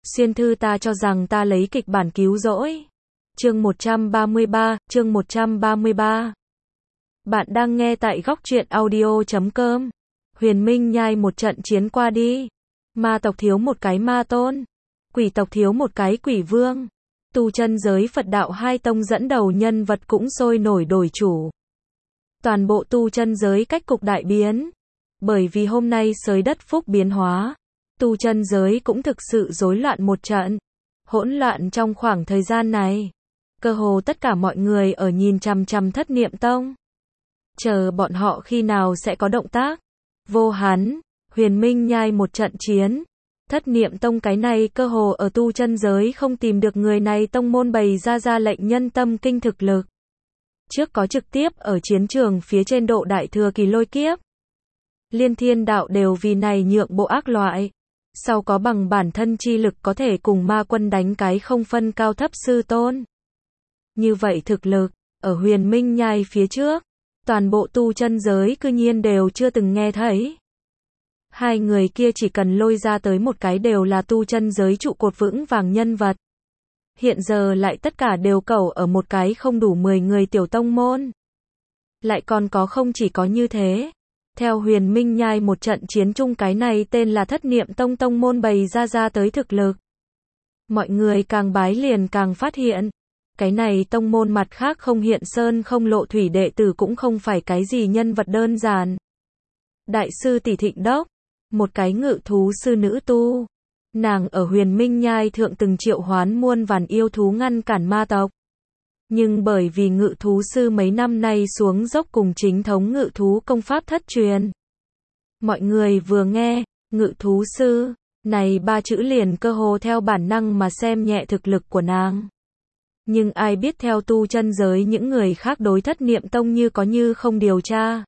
Xuyên thư ta cho rằng ta lấy kịch bản cứu rỗi. Chương 133. Bạn đang nghe tại góc truyện audio.com. Huyền Minh nhai một trận chiến qua đi. Ma tộc thiếu một cái ma tôn. Quỷ tộc thiếu một cái quỷ vương. Tu chân giới Phật đạo hai tông dẫn đầu nhân vật cũng sôi nổi đổi chủ. Toàn bộ tu chân giới cách cục đại biến. Bởi vì hôm nay xới đất phúc biến hóa. Tu chân giới cũng thực sự rối loạn một trận. Hỗn loạn trong khoảng thời gian này. Cơ hồ tất cả mọi người ở nhìn chằm chằm Thất Niệm Tông. Chờ bọn họ khi nào sẽ có động tác. Vô hắn, Huyền Minh nhai một trận chiến. Thất Niệm Tông cái này cơ hồ ở tu chân giới không tìm được người này tông môn bày ra lệnh nhân tâm kinh thực lực. Trước có trực tiếp ở chiến trường phía trên độ đại thừa kỳ lôi kiếp. Liên thiên đạo đều vì này nhượng bộ ác loại. Sau có bằng bản thân chi lực có thể cùng ma quân đánh cái không phân cao thấp sư tôn. Như vậy thực lực, ở Huyền Minh nhai phía trước, toàn bộ tu chân giới cư nhiên đều chưa từng nghe thấy. Hai người kia chỉ cần lôi ra tới một cái đều là tu chân giới trụ cột vững vàng nhân vật. Hiện giờ lại tất cả đều cẩu ở một cái không đủ 10 người tiểu tông môn. Lại còn có không chỉ có như thế. Theo Huyền Minh nhai một trận chiến chung cái này tên là Thất Niệm Tông tông môn bày ra tới thực lực. Mọi người càng bái liền càng phát hiện. Cái này tông môn mặt khác không hiện sơn không lộ thủy đệ tử cũng không phải cái gì nhân vật đơn giản. Đại sư Tỷ Thịnh Đốc, một cái ngự thú sư nữ tu. Nàng ở Huyền Minh nhai thượng từng triệu hoán muôn vàn yêu thú ngăn cản ma tộc. Nhưng bởi vì ngự thú sư mấy năm nay xuống dốc cùng chính thống ngự thú công pháp thất truyền. Mọi người vừa nghe, ngự thú sư, này ba chữ liền cơ hồ theo bản năng mà xem nhẹ thực lực của nàng. Nhưng ai biết theo tu chân giới những người khác đối Thất Niệm Tông như có như không điều tra.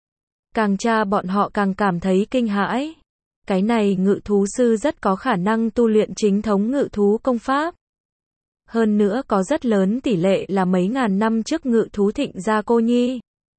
Càng tra bọn họ càng cảm thấy kinh hãi. Cái này ngự thú sư rất có khả năng tu luyện chính thống ngự thú công pháp. Hơn nữa có rất lớn tỷ lệ là mấy ngàn năm trước ngự thú thịnh gia cô nhi.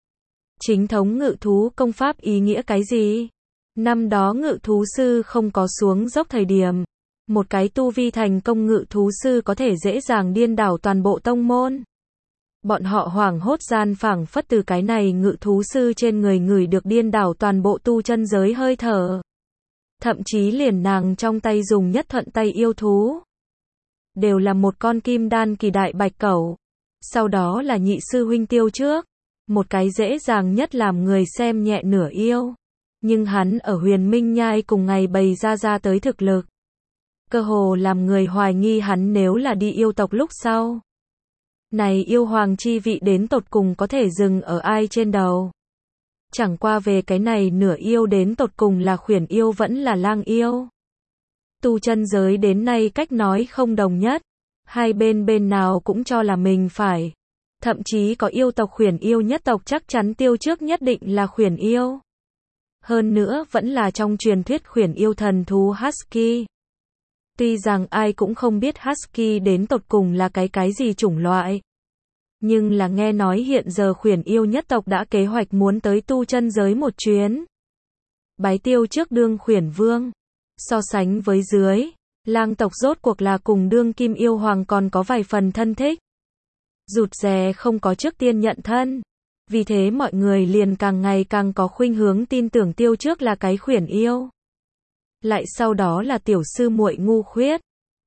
Chính thống ngự thú công pháp ý nghĩa cái gì? Năm đó ngự thú sư không có xuống dốc thời điểm. Một cái tu vi thành công ngự thú sư có thể dễ dàng điên đảo toàn bộ tông môn. Bọn họ hoảng hốt gian phảng phất từ cái này ngự thú sư trên người ngửi được điên đảo toàn bộ tu chân giới hơi thở. Thậm chí liền nàng trong tay dùng nhất thuận tay yêu thú. Đều là một con kim đan kỳ đại bạch cẩu. Sau đó là nhị sư huynh Tiêu Trước. Một cái dễ dàng nhất làm người xem nhẹ nửa yêu. Nhưng hắn ở Huyền Minh nhai cùng ngày bày ra tới thực lực. Cơ hồ làm người hoài nghi hắn nếu là đi yêu tộc lúc sau. Này yêu hoàng chi vị đến tột cùng có thể dừng ở ai trên đầu. Chẳng qua về cái này nửa yêu đến tột cùng là khuyển yêu vẫn là lang yêu. Tu chân giới đến nay cách nói không đồng nhất. Hai bên nào cũng cho là mình phải. Thậm chí có yêu tộc khuyển yêu nhất tộc chắc chắn Tiêu Trước nhất định là khuyển yêu. Hơn nữa vẫn là trong truyền thuyết khuyển yêu thần thú Husky. Tuy rằng ai cũng không biết Husky đến tột cùng là cái gì chủng loại. Nhưng là nghe nói hiện giờ khuyển yêu nhất tộc đã kế hoạch muốn tới tu chân giới một chuyến. Bái Tiêu Trước đương khuyển vương. So sánh với dưới, lang tộc rốt cuộc là cùng đương kim yêu hoàng còn có vài phần thân thích. Rụt rè không có trước tiên nhận thân. Vì thế mọi người liền càng ngày càng có khuynh hướng tin tưởng Tiêu Trước là cái khuyển yêu. Lại sau đó là tiểu sư muội Ngu Khuyết.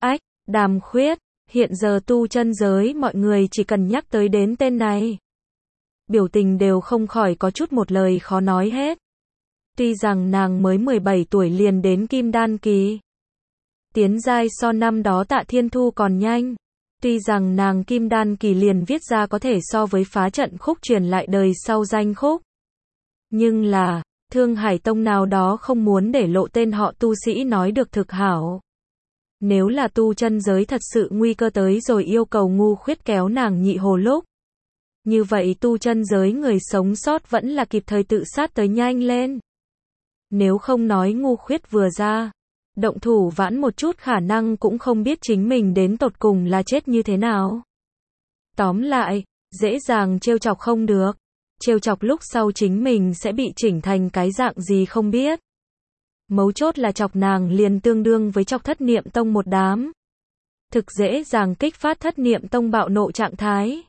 Đàm Khuyết. Hiện giờ tu chân giới mọi người chỉ cần nhắc tới đến tên này. Biểu tình đều không khỏi có chút một lời khó nói hết. Tuy rằng nàng mới 17 tuổi liền đến kim đan kỳ. Tiến giai so năm đó Tạ Thiên Thu còn nhanh. Tuy rằng nàng kim đan kỳ liền viết ra có thể so với phá trận khúc truyền lại đời sau danh khúc. Nhưng là, Thương Hải Tông nào đó không muốn để lộ tên họ tu sĩ nói được thực hảo. Nếu là tu chân giới thật sự nguy cơ tới rồi yêu cầu Ngu Khuyết kéo nàng nhị hồ lúc. Như vậy tu chân giới người sống sót vẫn là kịp thời tự sát tới nhanh lên. Nếu không nói Ngu Khuyết vừa ra, động thủ vãn một chút khả năng cũng không biết chính mình đến tột cùng là chết như thế nào. Tóm lại, dễ dàng trêu chọc không được. Trêu chọc lúc sau chính mình sẽ bị chỉnh thành cái dạng gì không biết. Mấu chốt là chọc nàng liền tương đương với chọc Thất Niệm Tông một đám. Thực dễ dàng kích phát Thất Niệm Tông bạo nộ trạng thái.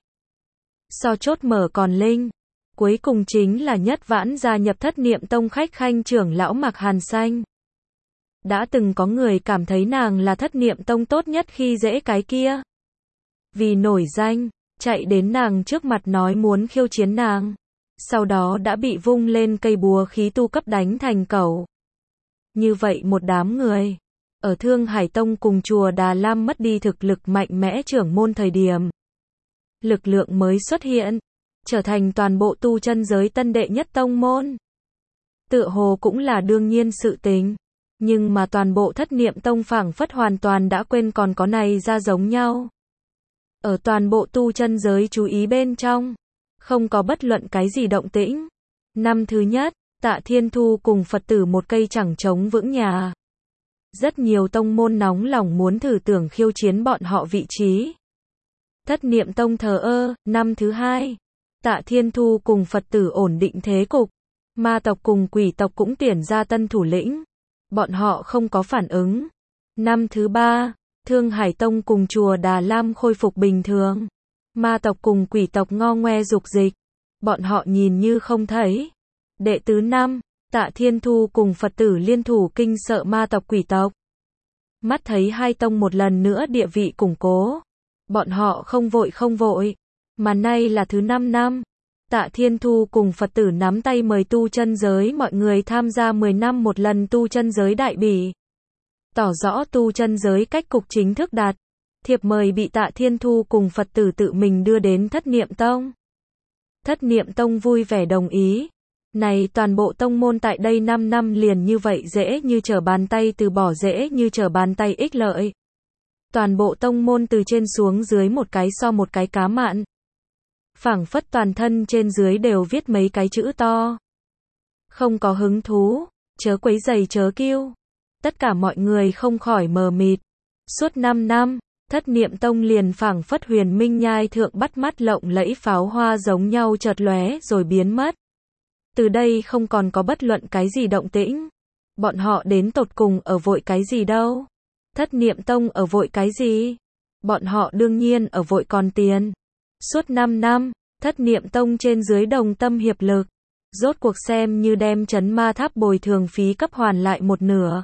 So chốt mở còn linh. Cuối cùng chính là Nhất Vãn gia nhập Thất Niệm Tông khách khanh trưởng lão Mạc Hàn Xanh. Đã từng có người cảm thấy nàng là Thất Niệm Tông tốt nhất khi dễ cái kia. Vì nổi danh, chạy đến nàng trước mặt nói muốn khiêu chiến nàng. Sau đó đã bị vung lên cây búa khí tu cấp đánh thành cẩu. Như vậy một đám người. Ở Thương Hải Tông cùng chùa Đà Lam mất đi thực lực mạnh mẽ trưởng môn thời điểm. Lực lượng mới xuất hiện. Trở thành toàn bộ tu chân giới tân đệ nhất tông môn. Tựa hồ cũng là đương nhiên sự tình. Nhưng mà toàn bộ Thất Niệm Tông phảng phất hoàn toàn đã quên còn có này ra giống nhau. Ở toàn bộ tu chân giới chú ý bên trong. Không có bất luận cái gì động tĩnh. Năm thứ nhất, Tạ Thiên Thu cùng Phật tử một cây chẳng chống vững nhà. Rất nhiều tông môn nóng lòng muốn thử tưởng khiêu chiến bọn họ vị trí. Thất Niệm Tông thờ ơ. Năm thứ hai, Tạ Thiên Thu cùng Phật tử ổn định thế cục. Ma tộc cùng quỷ tộc cũng tuyển ra tân thủ lĩnh. Bọn họ không có phản ứng. Năm thứ ba, Thương Hải Tông cùng chùa Đà Lam khôi phục bình thường. Ma tộc cùng quỷ tộc ngo ngoe dục dịch. Bọn họ nhìn như không thấy. Đệ tứ năm, Tạ Thiên Thu cùng Phật tử liên thủ kinh sợ ma tộc quỷ tộc. Mắt thấy hai tông một lần nữa địa vị củng cố. Bọn họ không vội. Mà nay là thứ 5 năm. Tạ Thiên Thu cùng Phật tử nắm tay mời tu chân giới mọi người tham gia 10 năm một lần tu chân giới đại bỉ. Tỏ rõ tu chân giới cách cục chính thức đạt. Thiệp mời bị Tạ Thiên Thu cùng Phật tử tự mình đưa đến Thất Niệm Tông. Thất Niệm Tông vui vẻ đồng ý. Này toàn bộ tông môn tại đây 5 năm liền như vậy dễ như trở bàn tay từ bỏ dễ như trở bàn tay ích lợi. Toàn bộ tông môn từ trên xuống dưới một cái so một cái cá mặn. Phảng phất toàn thân trên dưới đều viết mấy cái chữ to. Không có hứng thú, chớ quấy giày chớ kêu. Tất cả mọi người không khỏi mờ mịt. Suốt 5 năm, Thất Niệm Tông liền phảng phất huyền minh nhai thượng bắt mắt lộng lẫy pháo hoa giống nhau chợt lóe rồi biến mất. Từ đây không còn có bất luận cái gì động tĩnh. Bọn họ đến tột cùng ở vội cái gì đâu? Thất Niệm Tông ở vội cái gì? Bọn họ đương nhiên ở vội còn tiền. Suốt 5 năm, Thất Niệm Tông trên dưới đồng tâm hiệp lực. Rốt cuộc xem như đem trấn ma tháp bồi thường phí cấp hoàn lại một nửa.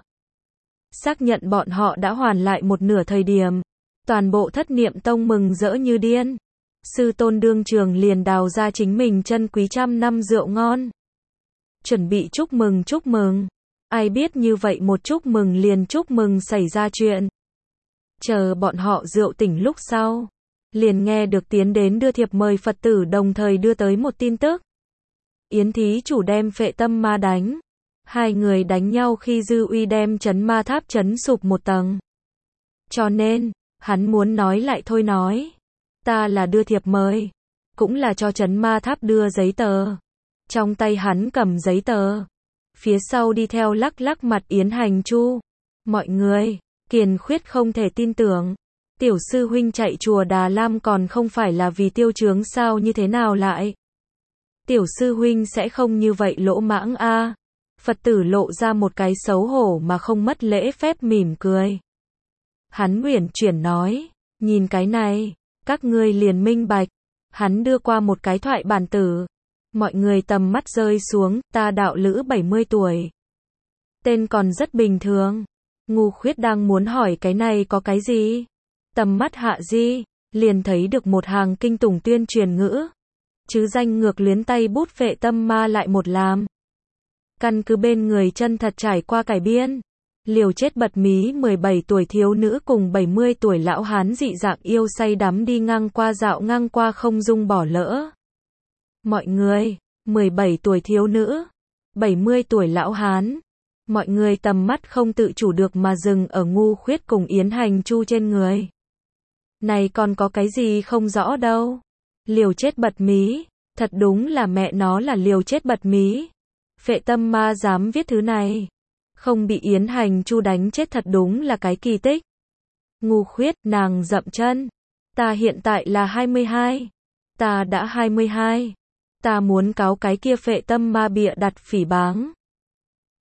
Xác nhận bọn họ đã hoàn lại một nửa thời điểm. Toàn bộ Thất Niệm Tông mừng rỡ như điên. Sư tôn đương trường liền đào ra chính mình chân quý 100 năm rượu ngon. Chuẩn bị chúc mừng. Ai biết như vậy một chúc mừng liền chúc mừng xảy ra chuyện. Chờ bọn họ rượu tỉnh lúc sau. Liền nghe được tiến đến đưa thiệp mời Phật tử đồng thời đưa tới một tin tức. Yến thí chủ đem Phệ Tâm Ma đánh. Hai người đánh nhau khi dư uy đem trấn ma tháp trấn sụp một tầng. Cho nên, hắn muốn nói lại thôi nói. Ta là đưa thiệp mời. Cũng là cho trấn ma tháp đưa giấy tờ. Trong tay hắn cầm giấy tờ. Phía sau đi theo lắc lắc mặt Yến Hành Chu. Mọi người, kiên khuyết không thể tin tưởng. Tiểu sư huynh chạy chùa Đà Lam còn không phải là vì tiêu chướng sao như thế nào lại? Tiểu sư huynh sẽ không như vậy lỗ mãng a. Phật tử lộ ra một cái xấu hổ mà không mất lễ phép mỉm cười. Hắn uyển chuyển nói, nhìn cái này, các ngươi liền minh bạch. Hắn đưa qua một cái thoại bản tử. Mọi người tầm mắt rơi xuống, ta đạo lữ 70 tuổi. Tên còn rất bình thường. Ngu khuyết đang muốn hỏi cái này có cái gì? Tầm mắt hạ di, liền thấy được một hàng kinh tủng tuyên truyền ngữ. Chứ danh ngược luyến tay bút Phệ Tâm Ma lại một làm. Căn cứ bên người chân thật trải qua cải biên. Liều chết bật mí 17 tuổi thiếu nữ cùng 70 tuổi lão hán dị dạng yêu say đắm đi ngang qua dạo ngang qua không dung bỏ lỡ. Mọi người, 17 tuổi thiếu nữ, 70 tuổi lão hán. Mọi người tầm mắt không tự chủ được mà dừng ở Ngu Khuyết cùng Yến Hành Chu trên người. Này còn có cái gì không rõ đâu. Liều chết bật mí, thật đúng là mẹ nó là liều chết bật mí. Phệ Tâm Ma dám viết thứ này. Không bị Yến Hành Chu đánh chết thật đúng là cái kỳ tích. Ngu Khuyết, nàng dậm chân. Ta hiện tại là 22. Ta đã 22. Ta muốn cáo cái kia Phệ Tâm Ma bịa đặt phỉ báng.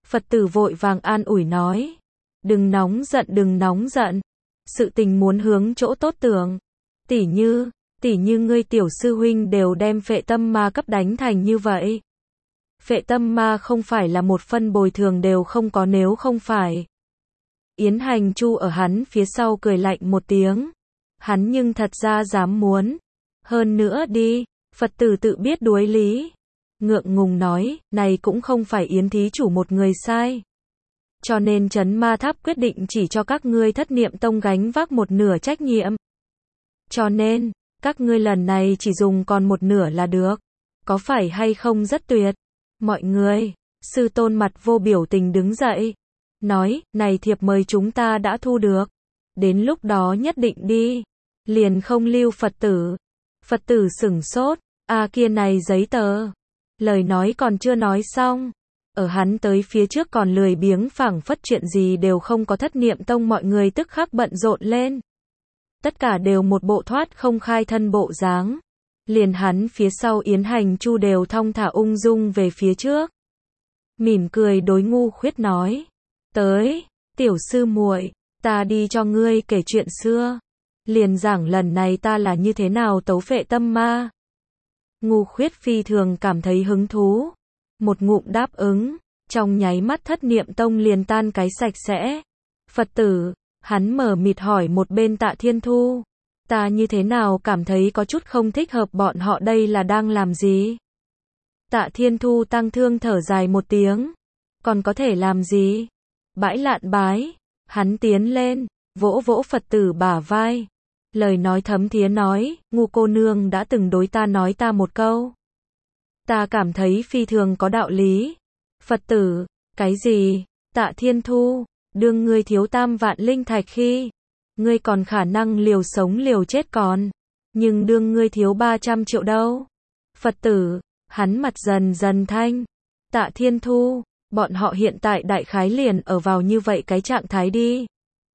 Phật tử vội vàng an ủi nói. Đừng nóng giận. Sự tình muốn hướng chỗ tốt tưởng. Tỉ như ngươi tiểu sư huynh đều đem phệ tâm ma cấp đánh thành như vậy. Phệ tâm ma không phải là một phân bồi thường đều không có nếu không phải. Yến Hành Chu ở hắn phía sau cười lạnh một tiếng. Hắn nhưng thật ra dám muốn. Hơn nữa đi, Phật tử tự biết đuối lý. Ngượng ngùng nói, này cũng không phải Yến thí chủ một người sai. Cho nên Trấn Ma Tháp quyết định chỉ cho các ngươi Thất Niệm Tông gánh vác một nửa trách nhiệm. Cho nên, các ngươi lần này chỉ dùng còn một nửa là được. Có phải hay không rất tuyệt? Mọi người, sư tôn mặt vô biểu tình đứng dậy. Nói, này thiệp mời chúng ta đã thu được. Đến lúc đó nhất định đi. Liền không lưu Phật tử. Phật tử sửng sốt. Kia này giấy tờ. Lời nói còn chưa nói xong. Ở hắn tới phía trước còn lười biếng phảng phất chuyện gì đều không có Thất Niệm Tông mọi người tức khắc bận rộn lên. Tất cả đều một bộ thoát không khai thân bộ dáng. Liền hắn phía sau Yến Hành Chu đều thong thả ung dung về phía trước. Mỉm cười đối Ngu Khuyết nói. Tới, tiểu sư muội, ta đi cho ngươi kể chuyện xưa. Liền giảng lần này ta là như thế nào tấu phệ tâm ma. Ngu Khuyết phi thường cảm thấy hứng thú. Một ngụm đáp ứng, trong nháy mắt Thất Niệm Tông liền tan cái sạch sẽ. Phật tử, hắn mở mịt hỏi một bên Tạ Thiên Thu. Ta như thế nào cảm thấy có chút không thích hợp bọn họ đây là đang làm gì? Tạ Thiên Thu tăng thương thở dài một tiếng. Còn có thể làm gì? Bãi lạn bái. Hắn tiến lên, vỗ vỗ Phật tử bả vai. Lời nói thấm thía nói, Ngu cô nương đã từng đối ta nói ta một câu. Ta cảm thấy phi thường có đạo lý. Phật tử, cái gì? Tạ Thiên Thu, đương ngươi thiếu 3 vạn linh thạch khi, ngươi còn khả năng liều sống liều chết còn. Nhưng đương ngươi thiếu 300 triệu đâu? Phật tử, hắn mặt dần dần thanh. Tạ Thiên Thu, bọn họ hiện tại đại khái liền ở vào như vậy cái trạng thái đi.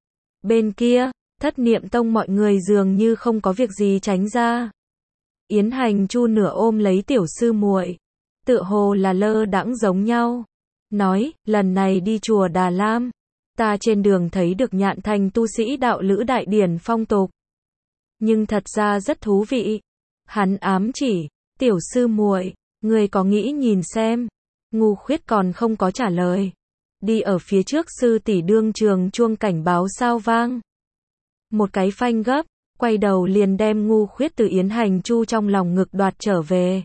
Bên kia, Thất Niệm Tông mọi người dường như không có việc gì tránh ra. Yến Hành Chu nửa ôm lấy tiểu sư muội, tựa hồ là lơ đãng giống nhau. Nói, lần này đi chùa Đà Lam, ta trên đường thấy được Nhạn Thành tu sĩ đạo lữ đại điển phong tục. Nhưng thật ra rất thú vị. Hắn ám chỉ, tiểu sư muội, người có nghĩ nhìn xem. Ngu Khuyết còn không có trả lời. Đi ở phía trước sư tỷ đương trường chuông cảnh báo sao vang. Một cái phanh gấp, quay đầu liền đem Ngu Khuyết từ Yến Hành Chu trong lòng ngực đoạt trở về.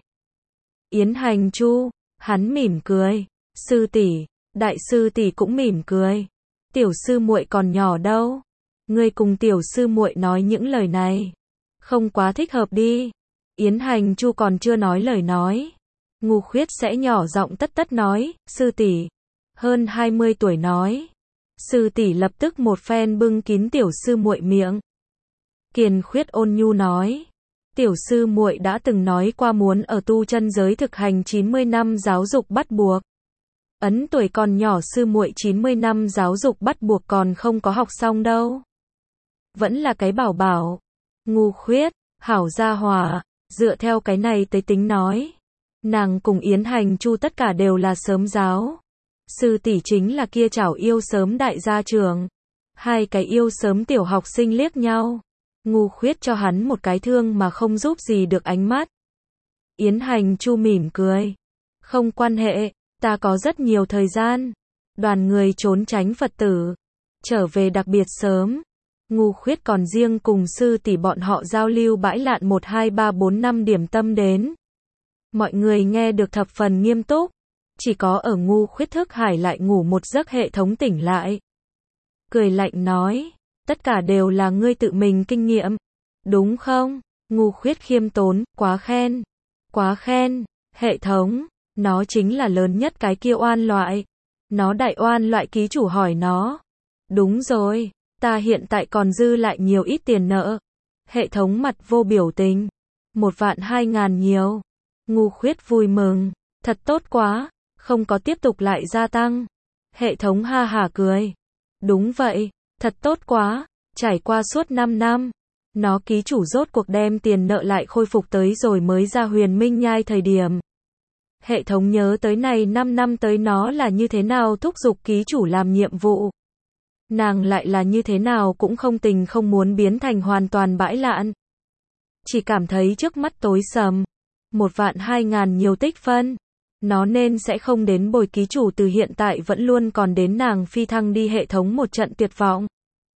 Yến Hành Chu, hắn mỉm cười. Sư tỷ, đại sư tỷ cũng mỉm cười. Tiểu sư muội còn nhỏ đâu. Ngươi cùng tiểu sư muội nói những lời này. Không quá thích hợp đi. Yến Hành Chu còn chưa nói lời nói. Ngu Khuyết sẽ nhỏ giọng tất tất nói, sư tỷ, hơn 20 tuổi nói. Sư tỷ lập tức một phen bưng kín tiểu sư muội miệng. Kiền Khuyết ôn nhu nói, tiểu sư muội đã từng nói qua muốn ở tu chân giới thực hành 90 năm giáo dục bắt buộc. Ấn tuổi còn nhỏ sư muội 90 năm giáo dục bắt buộc còn không có học xong đâu. Vẫn là cái bảo bảo. Ngu Khuyết, hảo gia hỏa, dựa theo cái này tới tính nói. Nàng cùng Yến Hành Chu tất cả đều là sớm giáo. Sư tỷ chính là kia chảo yêu sớm đại gia trưởng. Hai cái yêu sớm tiểu học sinh liếc nhau. Ngu Khuyết cho hắn một cái thương mà không giúp gì được ánh mắt. Yến Hành Chu mỉm cười. Không quan hệ, ta có rất nhiều thời gian. Đoàn người trốn tránh Phật tử. Trở về đặc biệt sớm. Ngu Khuyết còn riêng cùng sư tỷ bọn họ giao lưu bãi lạn 1 2 3 4 5 điểm tâm đến. Mọi người nghe được thập phần nghiêm túc. Chỉ có ở Ngu Khuyết thức hải lại ngủ một giấc hệ thống tỉnh lại. Cười lạnh nói, tất cả đều là ngươi tự mình kinh nghiệm. Đúng không? Ngu Khuyết khiêm tốn, quá khen. Quá khen, hệ thống, nó chính là lớn nhất cái kia oan loại. Nó đại oan loại ký chủ hỏi nó. Đúng rồi, ta hiện tại còn dư lại nhiều ít tiền nợ. Hệ thống mặt vô biểu tình. 1.200.000 nhiều. Ngu Khuyết vui mừng, thật tốt quá, không có tiếp tục lại gia tăng. Hệ thống ha hả cười. Đúng vậy, thật tốt quá, trải qua suốt 5 năm. Nó ký chủ rốt cuộc đem tiền nợ lại khôi phục tới rồi mới ra Huyền Minh Nhai thời điểm. Hệ thống nhớ tới này 5 năm tới nó là như thế nào thúc giục ký chủ làm nhiệm vụ. Nàng lại là như thế nào cũng không tình không muốn biến thành hoàn toàn bãi lạn. Chỉ cảm thấy trước mắt tối sầm. 1.200.000 nhiều tích phân. Nó nên sẽ không đến bồi ký chủ từ hiện tại vẫn luôn còn đến nàng phi thăng đi hệ thống một trận tuyệt vọng.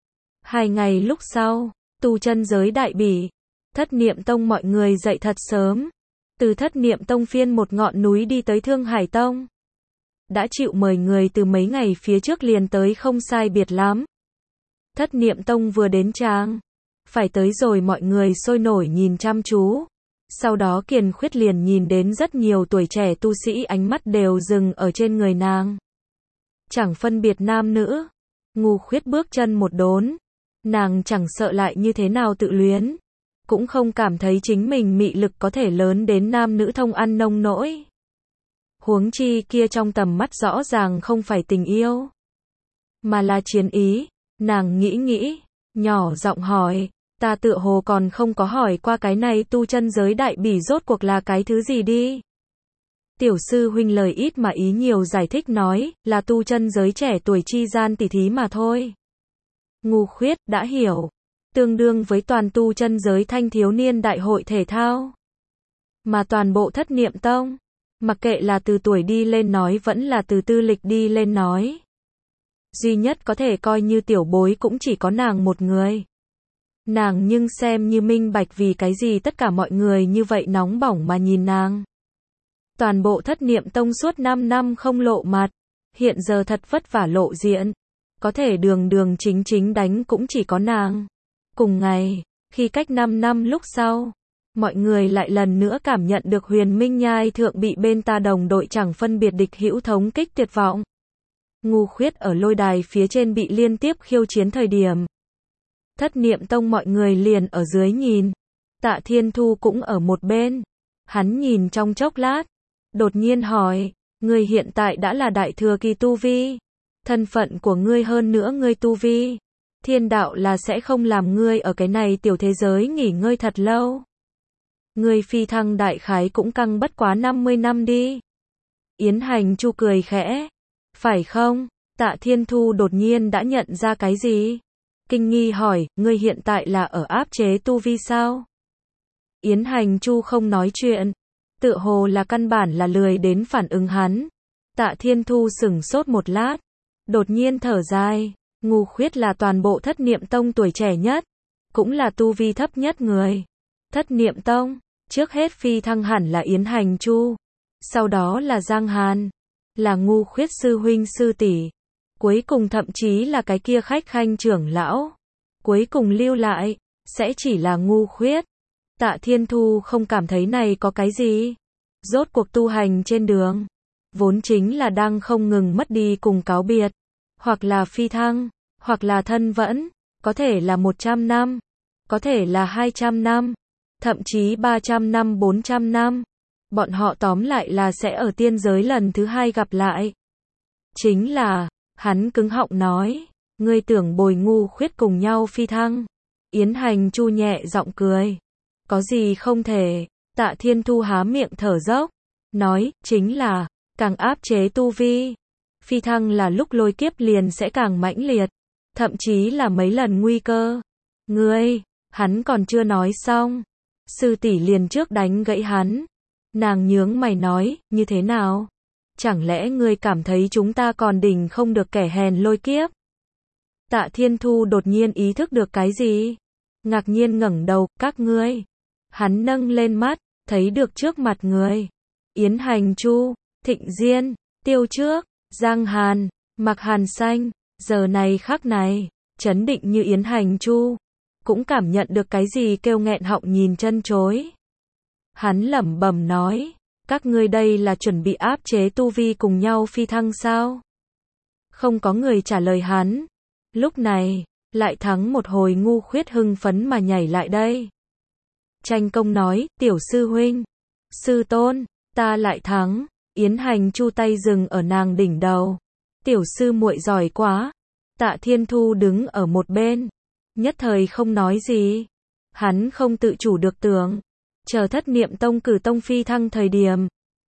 2 ngày lúc sau, tu chân giới đại bỉ. Thất niệm tông mọi người dậy thật sớm. Từ thất niệm tông phiên một ngọn núi đi tới Thương Hải Tông. Đã chịu mời người từ mấy ngày phía trước liền tới không sai biệt lắm. Thất niệm tông vừa đến tràng. Phải tới rồi mọi người sôi nổi nhìn chăm chú. Sau đó Kiền Khuyết liền nhìn đến rất nhiều tuổi trẻ tu sĩ ánh mắt đều dừng ở trên người nàng. Chẳng phân biệt nam nữ. Ngu Khuyết bước chân một đốn. Nàng chẳng sợ lại như thế nào tự luyến. Cũng không cảm thấy chính mình mị lực có thể lớn đến nam nữ thông ăn nông nỗi. Huống chi kia trong tầm mắt rõ ràng không phải tình yêu. Mà là chiến ý. Nàng nghĩ, nhỏ giọng hỏi. Ta tựa hồ còn không có hỏi qua cái này tu chân giới đại bỉ rốt cuộc là cái thứ gì đi. Tiểu sư huynh lời ít mà ý nhiều giải thích nói, là tu chân giới trẻ tuổi chi gian tỉ thí mà thôi. Ngu Khuyết đã hiểu. Tương đương với toàn tu chân giới thanh thiếu niên đại hội thể thao. Mà toàn bộ thất niệm tông, mặc kệ là từ tuổi đi lên nói vẫn là từ tư lịch đi lên nói. Duy nhất có thể coi như tiểu bối cũng chỉ có nàng một người. Nàng nhưng xem như minh bạch vì cái gì tất cả mọi người như vậy nóng bỏng mà nhìn nàng. Toàn bộ thất niệm tông suốt 5 năm không lộ mặt. Hiện giờ thật vất vả lộ diện. Có thể đường đường chính chính đánh cũng chỉ có nàng. Cùng ngày, khi cách 5 năm lúc sau, mọi người lại lần nữa cảm nhận được Huyền Minh Nhai thượng bị bên ta đồng đội chẳng phân biệt địch hữu thống kích tuyệt vọng. Ngu Khuyết ở lôi đài phía trên bị liên tiếp khiêu chiến thời điểm. Thất niệm tông mọi người liền ở dưới nhìn. Tạ Thiên Thu cũng ở một bên. Hắn nhìn trong chốc lát. Đột nhiên hỏi, ngươi hiện tại đã là đại thừa kỳ tu vi. Thân phận của ngươi hơn nữa ngươi tu vi. Thiên đạo là sẽ không làm ngươi ở cái này tiểu thế giới nghỉ ngơi thật lâu. Ngươi phi thăng đại khái cũng căng bất quá 50 năm đi. Yến Hành Chu cười khẽ. Phải không? Tạ Thiên Thu đột nhiên đã nhận ra cái gì? Kinh nghi hỏi, ngươi hiện tại là ở áp chế tu vi sao? Yến Hành Chu không nói chuyện. Tựa hồ là căn bản là lười đến phản ứng hắn. Tạ Thiên Thu sửng sốt một lát. Đột nhiên thở dài. Ngu Khuyết là toàn bộ thất niệm tông tuổi trẻ nhất. Cũng là tu vi thấp nhất người. Thất niệm tông. Trước hết phi thăng hẳn là Yến Hành Chu. Sau đó là Giang Hàn. Là Ngu Khuyết sư huynh sư tỷ. Cuối cùng thậm chí là cái kia khách khanh trưởng lão. Cuối cùng lưu lại. Sẽ chỉ là Ngu Khuyết. Tạ Thiên Thu không cảm thấy này có cái gì. Rốt cuộc tu hành trên đường. Vốn chính là đang không ngừng mất đi cùng cáo biệt. Hoặc là phi thăng. Hoặc là thân vẫn. Có thể là 100 năm. Có thể là 200 năm. Thậm chí 300 năm 400 năm. Bọn họ tóm lại là sẽ ở tiên giới lần thứ 2 gặp lại. Chính là, hắn cứng họng nói, ngươi tưởng bồi Ngu Khuyết cùng nhau phi thăng. Yến Hành Chu nhẹ giọng cười. Có gì không thể. Tạ Thiên Thu há miệng thở dốc. Nói, chính là, càng áp chế tu vi. Phi thăng là lúc lôi kiếp liền sẽ càng mãnh liệt. Thậm chí là mấy lần nguy cơ. Ngươi, hắn còn chưa nói xong. Sư tỷ liền trước đánh gãy hắn. Nàng nhướng mày nói, như thế nào? Chẳng lẽ ngươi cảm thấy chúng ta còn đỉnh không được kẻ hèn lôi kiếp? Tạ Thiên Thu đột nhiên ý thức được cái gì? Ngạc nhiên ngẩng đầu, các ngươi. Hắn nâng lên mắt, thấy được trước mặt người. Yến Hành Chu, Thịnh Diên, Tiêu Trước, Giang Hàn, Mặc Hàn Xanh, giờ này khắc này, chấn định như Yến Hành Chu. Cũng cảm nhận được cái gì kêu nghẹn họng nhìn chân chối. Hắn lẩm bẩm nói, các ngươi đây là chuẩn bị áp chế tu vi cùng nhau phi thăng sao? Không có người trả lời hắn. Lúc này, lại thắng một hồi Ngu Khuyết hưng phấn mà nhảy lại đây. Tranh công nói, tiểu sư huynh, sư tôn, ta lại thắng. Yến Hành Chu tay dừng ở nàng đỉnh đầu. Tiểu sư muội giỏi quá. Tạ Thiên Thu đứng ở một bên. Nhất thời không nói gì. Hắn không tự chủ được tưởng. Chờ thất niệm tông cử tông phi thăng thời điểm.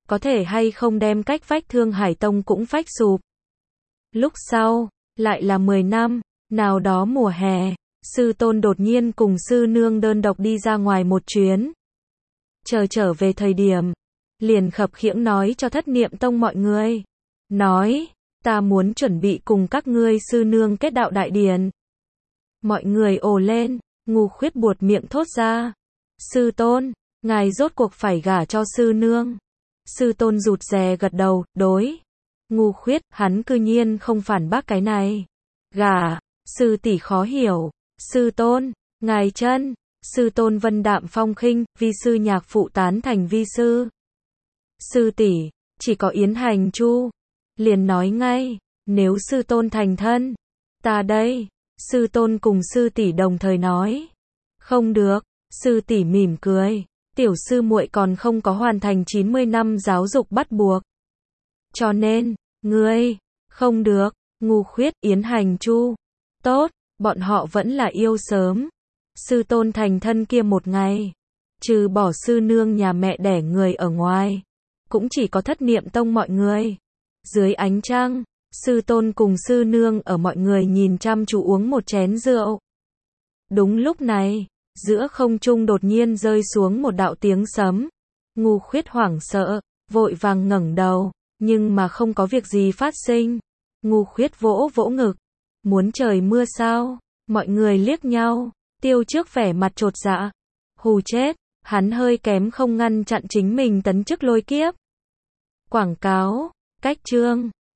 có thể hay không đem cách phách Thương Hải Tông cũng phách sụp. Lúc sau, lại là 10 năm, nào đó mùa hè, sư tôn đột nhiên cùng sư nương đơn độc đi ra ngoài một chuyến. Trở về thời điểm, liền khập khiễng nói cho Thất Niệm Tông mọi người. Nói, ta muốn chuẩn bị cùng các ngươi sư nương kết đạo đại điển. Mọi người ồ lên, Ngu Khuyết buột miệng thốt ra. Sư tôn, ngài rốt cuộc phải gả cho sư nương. Sư tôn rụt rè gật đầu, đối. Ngu Khuyết, hắn cư nhiên không phản bác cái này. Gả, sư tỷ khó hiểu. Sư tôn, ngài chân. Sư tôn vân đạm phong khinh, vi sư nhạc phụ tán thành vi sư. Sư tỷ, chỉ có Yến Hành Chu. Liền nói ngay, nếu sư tôn thành thân, ta đây. Sư tôn cùng sư tỷ đồng thời nói. Không được, sư tỷ mỉm cười. Tiểu sư muội còn không có hoàn thành 90 năm giáo dục bắt buộc. Cho nên, ngươi, không được. Ngu Khuyết, Yến Hành Chu. Tốt, bọn họ vẫn là yêu sớm. Sư tôn thành thân kia một ngày, trừ bỏ sư nương nhà mẹ đẻ người ở ngoài, cũng chỉ có Thất Niệm Tông mọi người. Dưới ánh trăng, sư tôn cùng sư nương ở mọi người nhìn chăm chú uống một chén rượu. Đúng lúc này, giữa không trung đột nhiên rơi xuống một đạo tiếng sấm. Ngu Khuyết hoảng sợ, vội vàng ngẩng đầu, nhưng mà không có việc gì phát sinh. Ngu Khuyết vỗ vỗ ngực, muốn trời mưa sao? Mọi người liếc nhau. Tiêu Trước vẻ mặt chột dạ. Hù chết, hắn hơi kém không ngăn chặn chính mình tấn chức lôi kiếp. Quảng cáo, cách chương